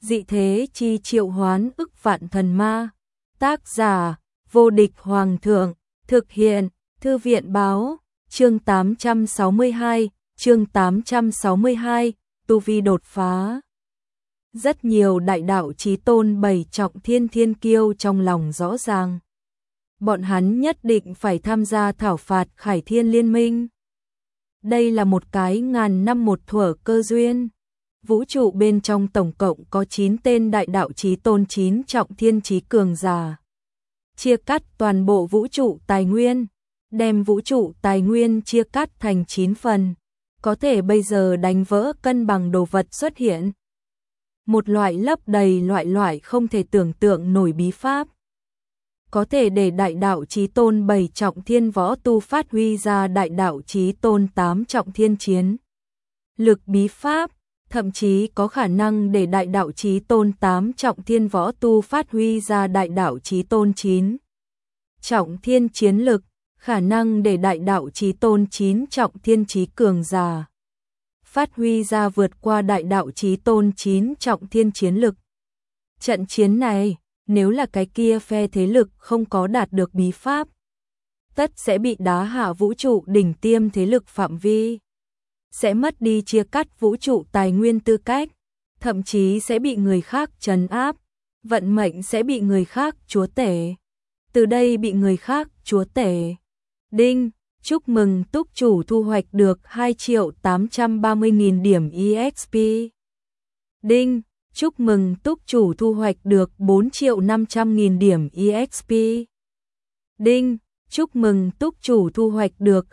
Dị thế chi triệu hoán ức vạn thần ma. Tác giả, vô địch hoàng thượng. Thực hiện, Thư viện báo. Chương 862, chương 862, tu vi đột phá. Rất nhiều đại đạo chí tôn bảy trọng thiên thiên kiêu trong lòng rõ ràng. Bọn hắn nhất định phải tham gia thảo phạt Khải Thiên Liên Minh. Đây là một cái ngàn năm một thuở cơ duyên. Vũ trụ bên trong tổng cộng có 9 tên đại đạo chí tôn 9 trọng thiên chí cường giả. Chia cắt toàn bộ vũ trụ tài nguyên, đem vũ trụ tài nguyên chia cắt thành 9 phần, có thể bây giờ đánh vỡ cân bằng đồ vật xuất hiện. Một loại lấp đầy loại không thể tưởng tượng nổi bí pháp. Có thể để đại đạo chí tôn 7 trọng thiên võ tu phát huy ra đại đạo chí tôn 8 trọng thiên chiến lực bí pháp, thậm chí có khả năng để đại đạo chí tôn 8 trọng thiên võ tu phát huy ra đại đạo chí tôn 9 trọng thiên chiến lực, khả năng để đại đạo chí tôn 9 trọng thiên chí cường giả phát huy ra vượt qua đại đạo chí tôn 9 trọng thiên chiến lực. Trận chiến này, nếu là cái kia phe thế lực không có đạt được bí pháp, tất sẽ bị đá hạ vũ trụ đỉnh tiêm thế lực phạm vi, sẽ mất đi chia cắt vũ trụ tài nguyên tư cách, thậm chí sẽ bị người khác trấn áp, vận mệnh sẽ bị người khác chúa tể. Từ đây bị người khác chúa tể. Đinh, chúc mừng túc chủ thu hoạch được 2.830.000 điểm EXP. Đinh, chúc mừng túc chủ thu hoạch được 4.500.000 điểm EXP. Đinh, chúc mừng túc chủ thu hoạch được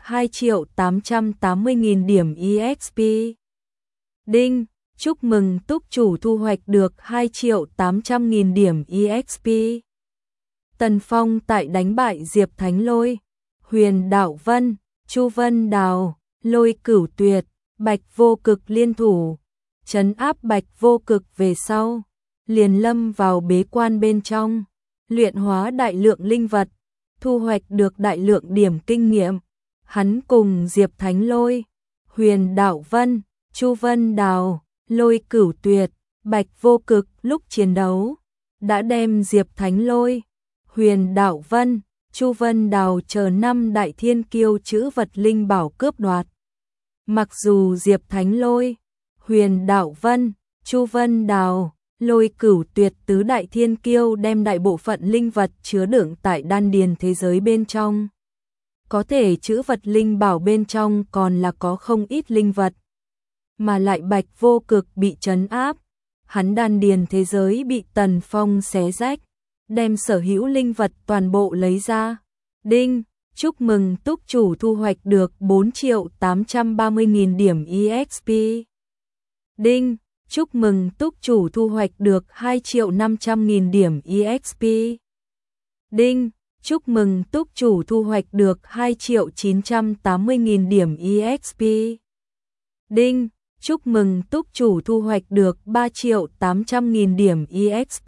2.880.000 điểm EXP. Đinh, chúc mừng túc chủ thu hoạch được 2.800.000 điểm EXP. Tần Phong tại đánh bại Diệp Thánh Lôi, Huyền Đạo Vân, Chu Vân Đào, Lôi Cửu Tuyệt, Bạch Vô Cực liên thủ, trấn áp Bạch Vô Cực về sau, liền lâm vào bế quan bên trong, luyện hóa đại lượng linh vật, thu hoạch được đại lượng điểm kinh nghiệm. Hắn cùng Diệp Thánh Lôi, Huyền Đạo Vân, Chu Vân Đào, Lôi Cửu Tuyệt, Bạch Vô Cực lúc chiến đấu, đã đem Diệp Thánh Lôi, Huyền Đạo Vân, Chu Vân Đào chờ 5 đại thiên kiêu chữ vật linh bảo cướp đoạt. Mặc dù Diệp Thánh Lôi, Huyền Đạo Vân, Chu Vân Đào, Lôi Cửu Tuyệt tứ đại thiên kiêu đem đại bộ phận linh vật chứa đựng tại đan điền thế giới bên trong. Có thể chữ vật linh bảo bên trong còn là có không ít linh vật. Mà lại Bạch Vô Cực bị trấn áp, hắn đan điền thế giới bị Tần Phong xé rách, đem sở hữu linh vật toàn bộ lấy ra. Đinh, chúc mừng túc chủ thu hoạch được 4.830.000 điểm EXP. Đinh, chúc mừng túc chủ thu hoạch được 2.500.000 điểm EXP. Đinh, chúc mừng túc chủ thu hoạch được 2.980.000 điểm EXP. Đinh, chúc mừng túc chủ thu hoạch được 3.800.000 điểm EXP.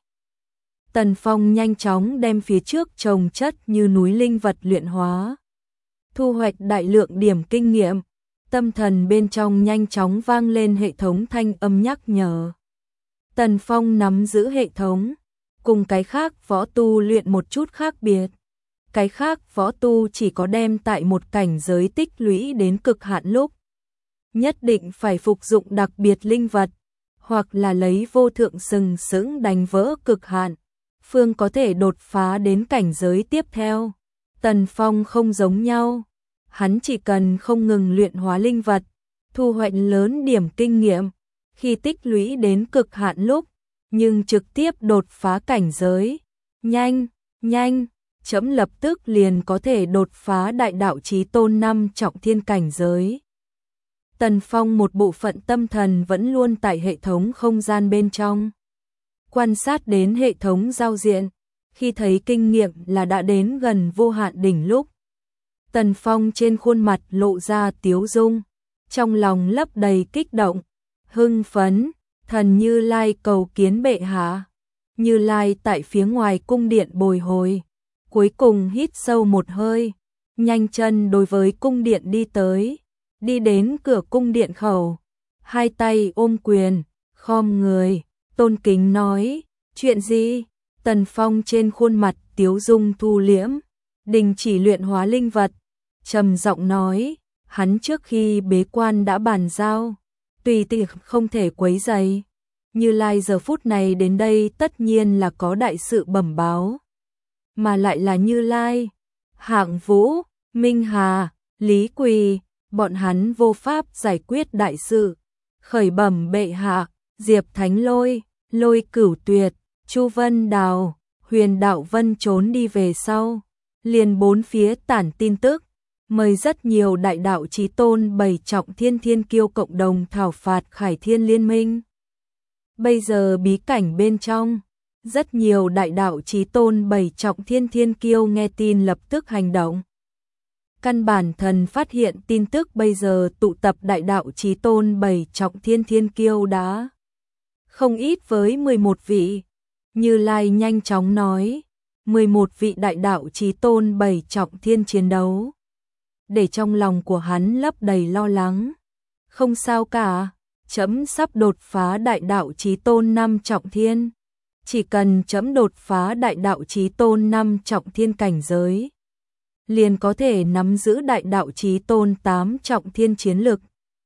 Tần Phong nhanh chóng đem phía trước chồng chất như núi linh vật luyện hóa, thu hoạch đại lượng điểm kinh nghiệm. Tâm thần bên trong nhanh chóng vang lên hệ thống thanh âm nhắc nhở. Tần Phong nắm giữ hệ thống, cùng cái khác võ tu luyện một chút khác biệt. Cái khác võ tu chỉ có đem tại một cảnh giới tích lũy đến cực hạn lúc, nhất định phải phục dụng đặc biệt linh vật, hoặc là lấy vô thượng sừng sững đánh vỡ cực hạn, phương có thể đột phá đến cảnh giới tiếp theo. Tần Phong không giống nhau. Hắn chỉ cần không ngừng luyện hóa linh vật, thu hoạch lớn điểm kinh nghiệm, khi tích lũy đến cực hạn lúc, nhưng trực tiếp đột phá cảnh giới. Nhanh, chấm lập tức liền có thể đột phá đại đạo chí tôn 5 trọng thiên cảnh giới. Tần Phong một bộ phận tâm thần vẫn luôn tại hệ thống không gian bên trong. Quan sát đến hệ thống giao diện, khi thấy kinh nghiệm là đã đến gần vô hạn đỉnh lúc, Tần Phong trên khuôn mặt lộ ra tiếu dung, trong lòng lấp đầy kích động, hưng phấn, thần Như Lai cầu kiến bệ hạ. Như Lai tại phía ngoài cung điện bồi hồi, cuối cùng hít sâu một hơi, nhanh chân đối với cung điện đi tới, đi đến cửa cung điện khẩu, hai tay ôm quyền, khom người, tôn kính nói, chuyện gì? Tần Phong trên khuôn mặt tiếu dung thu liễm, đình chỉ luyện hóa linh vật, trầm giọng nói, hắn trước khi bế quan đã bàn giao, tùy tiệc không thể quấy rầy. Như Lai giờ phút này đến đây tất nhiên là có đại sự bẩm báo, mà lại là Như Lai, Hạng Vũ, Minh Hà, Lý Quỳ, bọn hắn vô pháp giải quyết đại sự, khởi bẩm bệ hạ, Diệp Thánh Lôi, Lôi Cửu Tuyệt, Chu Vân Đào, Huyền Đạo Vân trốn đi về sau, liền bốn phía tản tin tức, mời rất nhiều đại đạo chí tôn bảy trọng thiên kiêu cộng đồng thảo phạt Khải Thiên Liên Minh. Bây giờ bí cảnh bên trong, rất nhiều đại đạo chí tôn bảy trọng thiên kiêu nghe tin lập tức hành động. Căn bản thần phát hiện tin tức bây giờ tụ tập đại đạo chí tôn bảy trọng thiên kiêu đã không ít với 11 vị. Như Lai nhanh chóng nói, 11 vị đại đạo chí tôn bảy trọng thiên chiến đấu. Để trong lòng của hắn lấp đầy lo lắng. Không sao cả, trẫm sắp đột phá đại đạo chí tôn 5 trọng thiên. Chỉ cần trẫm đột phá đại đạo chí tôn 5 trọng thiên cảnh giới, liền có thể nắm giữ đại đạo chí tôn 8 trọng thiên chiến lực.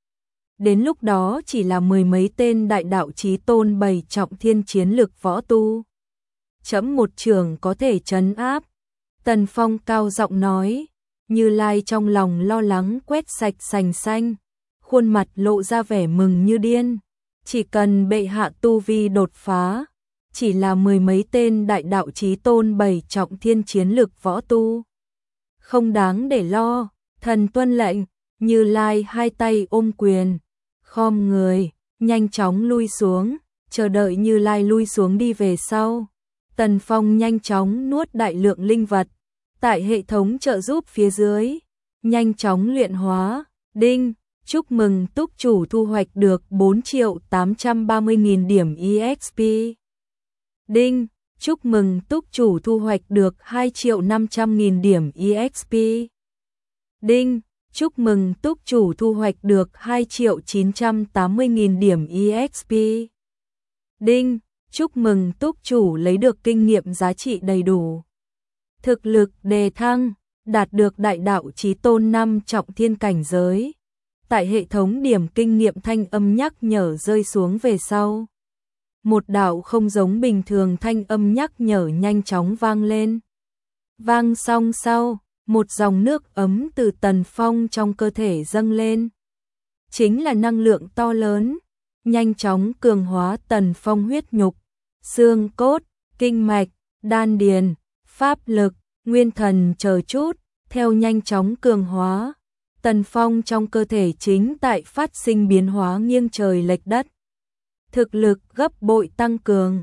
Đến lúc đó chỉ là mười mấy tên đại đạo chí tôn 7 trọng thiên chiến lực võ tu. Trẫm một trường có thể trấn áp. Tần Phong cao giọng nói, Như Lai trong lòng lo lắng quét sạch sành xanh, khuôn mặt lộ ra vẻ mừng như điên. Chỉ cần bệ hạ tu vi đột phá, chỉ là mười mấy tên đại đạo chí tôn 7 trọng thiên chiến lực võ tu. Không đáng để lo, thần tuân lệnh. Như Lai hai tay ôm quyền, khom người, nhanh chóng lui xuống, chờ đợi Như Lai lui xuống đi về sau. Tần Phong nhanh chóng nuốt đại lượng linh vật, tại hệ thống trợ giúp phía dưới, nhanh chóng luyện hóa. Đinh, chúc mừng túc chủ thu hoạch được 4.830.000 điểm EXP. Đinh, chúc mừng túc chủ thu hoạch được 2.500.000 điểm EXP. Đinh, chúc mừng túc chủ thu hoạch được 2.980.000 điểm EXP. Đinh, chúc mừng túc chủ lấy được kinh nghiệm giá trị đầy đủ. Thực lực đề thăng, đạt được đại đạo chí tôn 5 trọng thiên cảnh giới. Tại hệ thống điểm kinh nghiệm thanh âm nhắc nhở rơi xuống về sau. Một đạo không giống bình thường thanh âm nhắc nhở nhanh chóng vang lên. Vang xong sau, một dòng nước ấm từ Tần Phong trong cơ thể dâng lên. Chính là năng lượng to lớn, nhanh chóng cường hóa Tần Phong huyết nhục, xương cốt, kinh mạch, đan điền, pháp lực, nguyên thần chờ chút, theo nhanh chóng cường hóa. Tần Phong trong cơ thể chính tại phát sinh biến hóa nghiêng trời lệch đất. Thực lực gấp bội tăng cường.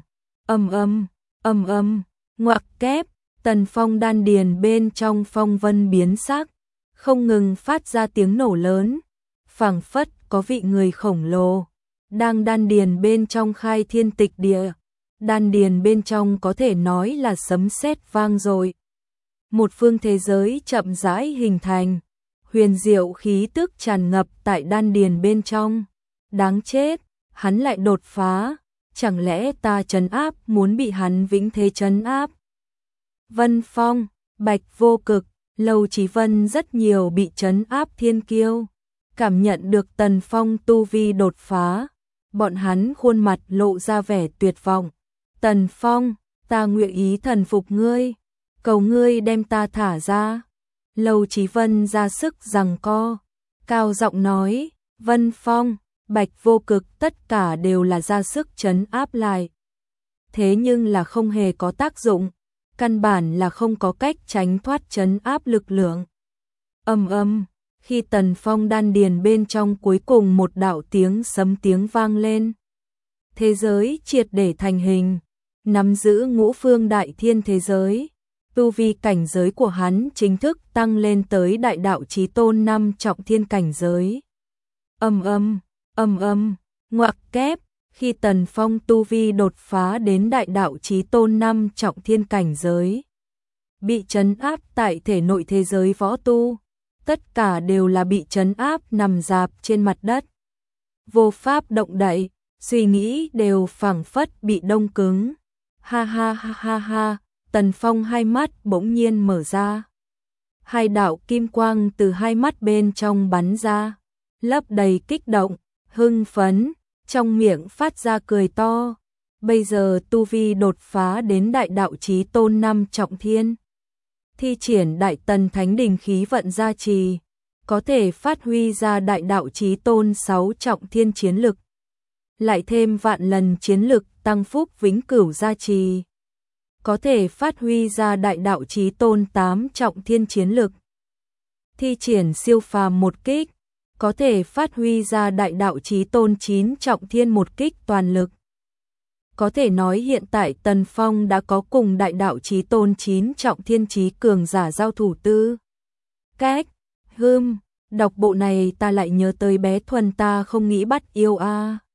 Ngoặc kép, Tần Phong đan điền bên trong phong vân biến sắc, không ngừng phát ra tiếng nổ lớn, phảng phất có vị người khổng lồ đang đan điền bên trong khai thiên tịch địa. Đan điền bên trong có thể nói là sấm sét vang dội. Một phương thế giới chậm rãi hình thành, huyền diệu khí tức tràn ngập tại đan điền bên trong. Đáng chết, hắn lại đột phá, chẳng lẽ ta trấn áp muốn bị hắn vĩnh thế trấn áp? Vân Phong, Bạch Vô Cực, Lâu Chí Vân rất nhiều bị trấn áp thiên kiêu, cảm nhận được Tần Phong tu vi đột phá, bọn hắn khuôn mặt lộ ra vẻ tuyệt vọng. Tần Phong, ta nguyện ý thần phục ngươi, cầu ngươi đem ta thả ra. Lâu Chí Vân ra sức giằng co, cao giọng nói, Vân Phong, Bạch Vô Cực tất cả đều là ra sức trấn áp lại. Thế nhưng là không hề có tác dụng, căn bản là không có cách tránh thoát trấn áp lực lượng. Khi Tần Phong đan điền bên trong cuối cùng một đạo tiếng sấm tiếng vang lên. Thế giới triệt để thành hình, nắm giữ ngũ phương đại thiên thế giới. Tu vi cảnh giới của hắn chính thức tăng lên tới đại đạo chí tôn 5 trọng thiên cảnh giới. Ngoặc kép, khi Tần Phong tu vi đột phá đến đại đạo chí tôn 5 trọng thiên cảnh giới, bị trấn áp tại thể nội thế giới võ tu, tất cả đều là bị trấn áp nằm rạp trên mặt đất, vô pháp động đậy, suy nghĩ đều phảng phất bị đông cứng. Ha ha ha ha ha, Tần Phong hai mắt bỗng nhiên mở ra. Hai đạo kim quang từ hai mắt bên trong bắn ra, lấp đầy kích động, hưng phấn, trong miệng phát ra cười to. Bây giờ tu vi đột phá đến đại đạo chí tôn 5 trọng thiên. Thi triển đại tần thánh đình khí vận gia trì, có thể phát huy ra đại đạo chí tôn 6 trọng thiên chiến lực. Lại thêm vạn lần chiến lực tăng phúc vĩnh cửu gia trì, có thể phát huy ra đại đạo chí tôn 8 trọng thiên chiến lực. Thi triển siêu phàm một kích, có thể phát huy ra đại đạo chí tôn 9 trọng thiên một kích toàn lực. Có thể nói hiện tại Tần Phong đã có cùng đại đạo chí tôn 9 trọng thiên chí cường giả giao thủ tư cách. Đọc bộ này ta lại nhớ tới bé Thuần ta không nghĩ bắt yêu a.